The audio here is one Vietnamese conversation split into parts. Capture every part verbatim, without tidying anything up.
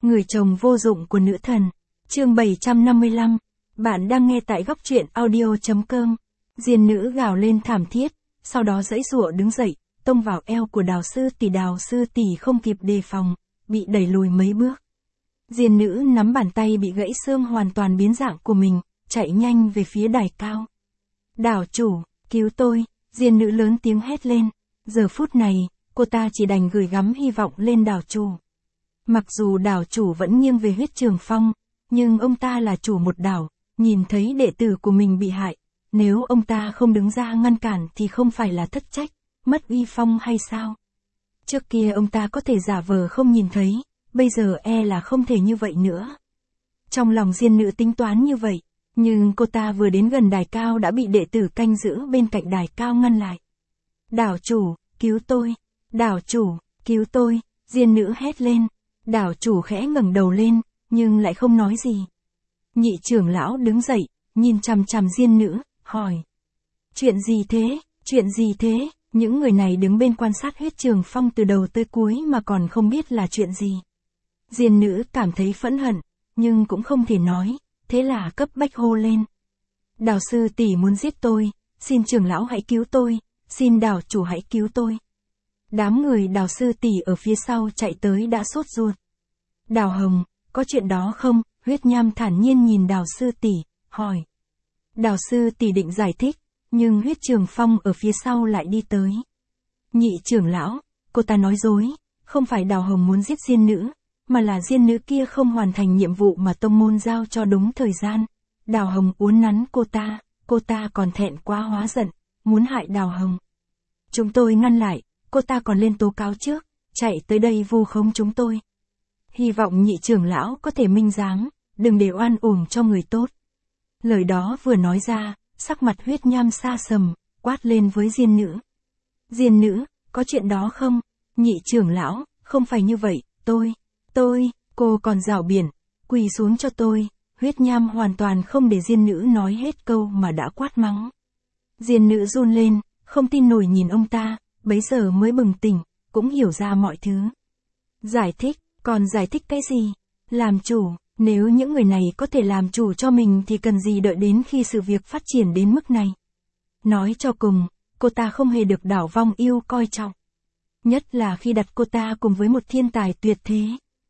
Người chồng vô dụng của nữ thần. Chương bảy trăm năm mươi lăm. Bạn đang nghe tại góc truyện audio.com. Diên nữ gào lên thảm thiết, sau đó giãy giụa đứng dậy, tông vào eo của Đào sư tỷ. Đào sư tỷ không kịp đề phòng, bị đẩy lùi mấy bước. Diên nữ nắm bàn tay bị gãy xương hoàn toàn biến dạng của mình, chạy nhanh về phía đài cao. Đảo chủ, cứu tôi, Diên nữ lớn tiếng hét lên. Giờ phút này, cô ta chỉ đành gửi gắm hy vọng lên đảo chủ. Mặc dù đảo chủ vẫn nghiêng về Huyết Trường Phong, nhưng ông ta là chủ một đảo, nhìn thấy đệ tử của mình bị hại, nếu ông ta không đứng ra ngăn cản thì không phải là thất trách, mất uy phong hay sao? Trước kia ông ta có thể giả vờ không nhìn thấy, bây giờ e là không thể như vậy nữa. Trong lòng Diên nữ tính toán như vậy, nhưng cô ta vừa đến gần đài cao đã bị đệ tử canh giữ bên cạnh đài cao ngăn lại. Đảo chủ, cứu tôi, đảo chủ, cứu tôi, Diên nữ hét lên. Đảo chủ khẽ ngẩng đầu lên, nhưng lại không nói gì. Nhị trưởng lão đứng dậy, nhìn chằm chằm Diên nữ, hỏi. Chuyện gì thế, chuyện gì thế? Những người này đứng bên quan sát Huyết Trường Phong từ đầu tới cuối mà còn không biết là chuyện gì. Diên nữ cảm thấy phẫn hận, nhưng cũng không thể nói, thế là cấp bách hô lên. Đào sư tỷ muốn giết tôi, xin trưởng lão hãy cứu tôi, xin đảo chủ hãy cứu tôi. Đám người Đào sư tỷ ở phía sau chạy tới đã sốt ruột. Đào Hồng, có chuyện đó không? Huyết Nham thản nhiên nhìn Đào sư tỷ, hỏi. Đào sư tỷ định giải thích, nhưng Huyết Trường Phong ở phía sau lại đi tới. Nhị trưởng lão, cô ta nói dối, không phải Đào Hồng muốn giết Diên nữ, mà là Diên nữ kia không hoàn thành nhiệm vụ mà tông môn giao cho đúng thời gian. Đào Hồng uốn nắn cô ta, cô ta còn thẹn quá hóa giận, muốn hại Đào Hồng. Chúng tôi ngăn lại, cô ta còn lên tố cáo trước, chạy tới đây vu khống chúng tôi. Hy vọng nhị trưởng lão có thể minh giám, đừng để oan uổng cho người tốt. Lời đó vừa nói ra, sắc mặt Huyết Nham sa sầm, quát lên với Diên nữ. Diên nữ, có chuyện đó không? Nhị trưởng lão, không phải như vậy, tôi, tôi, cô còn rảo biển, quỳ xuống cho tôi. Huyết Nham hoàn toàn không để Diên nữ nói hết câu mà đã quát mắng. Diên nữ run lên, không tin nổi nhìn ông ta, bấy giờ mới bừng tỉnh, cũng hiểu ra mọi thứ. Giải thích, còn giải thích cái gì? Làm chủ, nếu những người này có thể làm chủ cho mình thì cần gì đợi đến khi sự việc phát triển đến mức này. Nói cho cùng, cô ta không hề được đảo Vong Yêu coi trọng. Nhất là khi đặt cô ta cùng với một thiên tài tuyệt thế.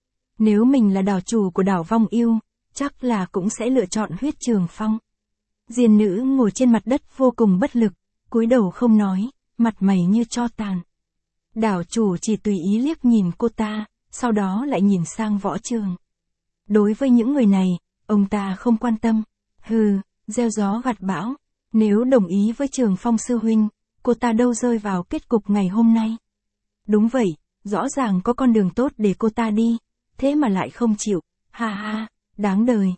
Nếu mình là đảo chủ của đảo Vong Yêu, chắc là cũng sẽ lựa chọn Huyết Trường Phong. Diên nữ ngồi trên mặt đất vô cùng bất lực, cúi đầu không nói, mặt mày như tro tàn. Đảo chủ chỉ tùy ý liếc nhìn cô ta, sau đó lại nhìn sang Võ Trường. Đối với những người này, ông ta không quan tâm. Hừ, gieo gió gặt bão. Nếu đồng ý với Trường Phong sư huynh, cô ta đâu rơi vào kết cục ngày hôm nay. Đúng vậy, rõ ràng có con đường tốt để cô ta đi, thế mà lại không chịu. Ha ha, đáng đời.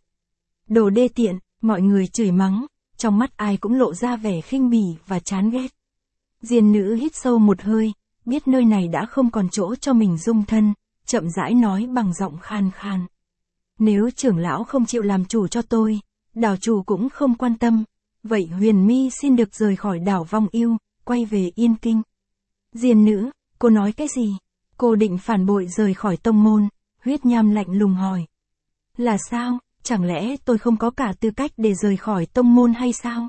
Đồ đê tiện, mọi người chửi mắng, trong mắt ai cũng lộ ra vẻ khinh bỉ và chán ghét. Diên nữ hít sâu một hơi, biết nơi này đã không còn chỗ cho mình dung thân, chậm rãi nói bằng giọng khan khan. Nếu trưởng lão không chịu làm chủ cho tôi, đảo chủ cũng không quan tâm, vậy Huyền Mi xin được rời khỏi đảo Vong Yêu, quay về Yên Kinh. Diên nữ, cô nói cái gì? Cô định phản bội rời khỏi tông môn? Huyết Nham lạnh lùng hỏi. Là sao, chẳng lẽ tôi không có cả tư cách để rời khỏi tông môn hay sao?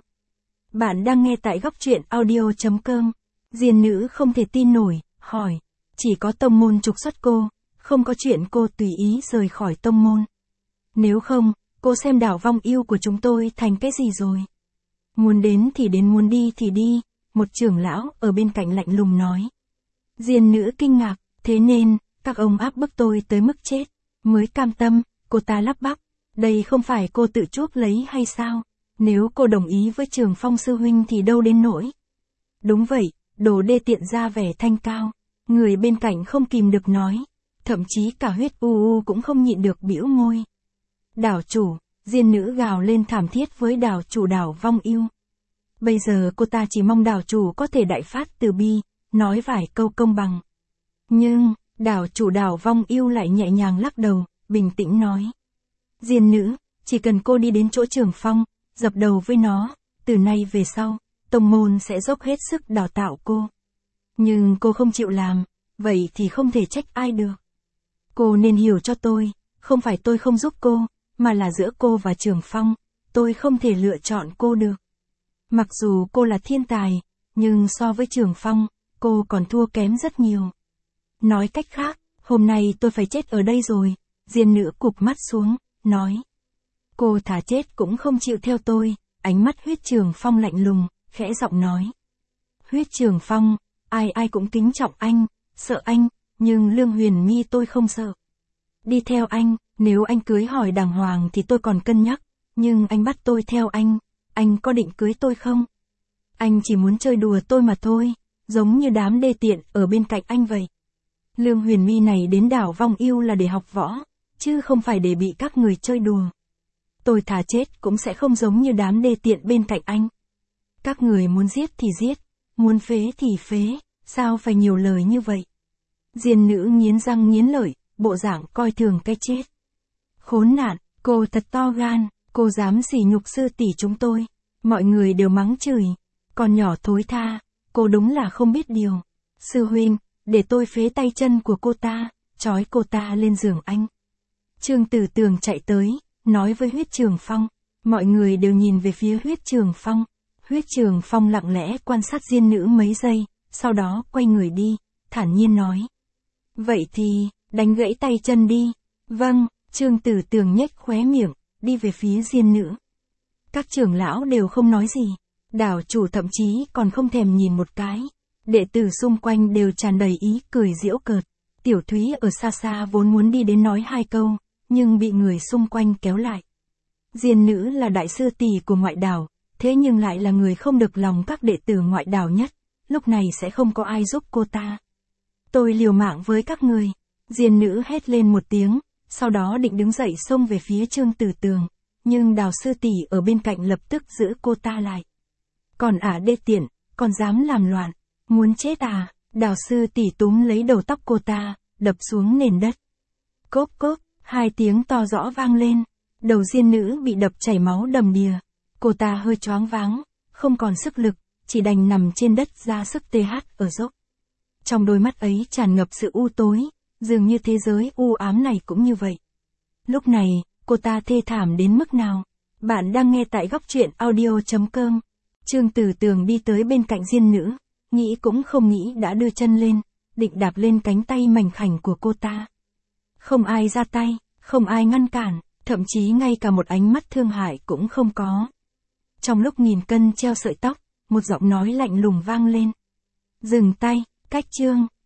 Bạn đang nghe tại góc truyện audio.com. Diên nữ không thể tin nổi, hỏi. Chỉ có tông môn trục xuất cô, không có chuyện cô tùy ý rời khỏi tông môn. Nếu không, cô xem đảo Vong Yêu của chúng tôi thành cái gì rồi? Muốn đến thì đến, muốn đi thì đi, một trưởng lão ở bên cạnh lạnh lùng nói. Diên nữ kinh ngạc, thế nên, các ông áp bức tôi tới mức chết, mới cam tâm, cô ta lắp bắp. Đây không phải cô tự chuốc lấy hay sao? Nếu cô đồng ý với Trường Phong sư huynh thì đâu đến nỗi. Đúng vậy, đồ đê tiện ra vẻ thanh cao. Người bên cạnh không kìm được nói. Thậm chí cả Huyết U U cũng không nhịn được bĩu môi. Đảo chủ, Diên nữ gào lên thảm thiết với đảo chủ đảo Vong Yêu. Bây giờ cô ta chỉ mong đảo chủ có thể đại phát từ bi, nói vài câu công bằng. Nhưng, đảo chủ đảo Vong Yêu lại nhẹ nhàng lắc đầu, bình tĩnh nói. Diên nữ, chỉ cần cô đi đến chỗ Trường Phong, dập đầu với nó, từ nay về sau, tông môn sẽ dốc hết sức đào tạo cô. Nhưng cô không chịu làm, vậy thì không thể trách ai được. Cô nên hiểu cho tôi, không phải tôi không giúp cô, mà là giữa cô và Trường Phong, tôi không thể lựa chọn cô được. Mặc dù cô là thiên tài, nhưng so với Trường Phong, cô còn thua kém rất nhiều. Nói cách khác, hôm nay tôi phải chết ở đây rồi, Diên Nữ cụp mắt xuống, nói. Cô thà chết cũng không chịu theo tôi, ánh mắt Huyết Trường Phong lạnh lùng, khẽ giọng nói. Huyết Trường Phong, ai ai cũng kính trọng anh, sợ anh, nhưng Lương Huyền My tôi không sợ. Đi theo anh, nếu anh cưới hỏi đàng hoàng thì tôi còn cân nhắc, nhưng anh bắt tôi theo anh, anh có định cưới tôi không? Anh chỉ muốn chơi đùa tôi mà thôi, giống như đám đê tiện ở bên cạnh anh vậy. Lương Huyền My này đến đảo Vong Yêu là để học võ, chứ không phải để bị các người chơi đùa. Tôi thà chết cũng sẽ không giống như đám đê tiện bên cạnh anh. Các người muốn giết thì giết, muốn phế thì phế, sao phải nhiều lời như vậy? Diên Nữ nghiến răng nghiến lợi, bộ dạng coi thường cái chết. Khốn nạn, cô thật to gan, cô dám sỉ nhục sư tỷ chúng tôi. Mọi người đều mắng chửi, còn nhỏ thối tha, cô đúng là không biết điều. Sư huynh, để tôi phế tay chân của cô ta, trói cô ta lên giường anh. Trương Tử Tường chạy tới, nói với Huyết Trường Phong. Mọi người đều nhìn về phía Huyết Trường Phong. Huyết Trường Phong lặng lẽ quan sát Diên Nữ mấy giây, sau đó quay người đi, thản nhiên nói. Vậy thì, đánh gãy tay chân đi. Vâng, Trương Tử Tường nhếch khóe miệng, đi về phía Diên Nữ. Các trưởng lão đều không nói gì, đảo chủ thậm chí còn không thèm nhìn một cái. Đệ tử xung quanh đều tràn đầy ý cười giễu cợt. Tiểu Thúy ở xa xa vốn muốn đi đến nói hai câu, nhưng bị người xung quanh kéo lại. Diên Nữ là đại sư tỷ của ngoại đảo, thế nhưng lại là người không được lòng các đệ tử ngoại đảo nhất, lúc này sẽ không có ai giúp cô ta. Tôi liều mạng với các người. Diên Nữ hét lên một tiếng, sau đó định đứng dậy xông về phía Trương Tử Tường, nhưng Đào sư tỷ ở bên cạnh lập tức giữ cô ta lại. Còn ả đê tiện, còn dám làm loạn, muốn chết à? Đào sư tỷ túm lấy đầu tóc cô ta, đập xuống nền đất. Cốp cốp, hai tiếng to rõ vang lên, đầu Diên Nữ bị đập chảy máu đầm đìa. Cô ta hơi choáng váng, không còn sức lực, chỉ đành nằm trên đất ra sức tê hát ở dốc. Trong đôi mắt ấy tràn ngập sự u tối, dường như thế giới u ám này cũng như vậy. Lúc này, cô ta thê thảm đến mức nào? Bạn đang nghe tại góc truyện audio chấm com. Trương Tử Tường đi tới bên cạnh Diên Nữ, nghĩ cũng không nghĩ đã đưa chân lên, định đạp lên cánh tay mảnh khảnh của cô ta. Không ai ra tay, không ai ngăn cản, thậm chí ngay cả một ánh mắt thương hại cũng không có. Trong lúc nghìn cân treo sợi tóc, một giọng nói lạnh lùng vang lên. Dừng tay, Cách Trương.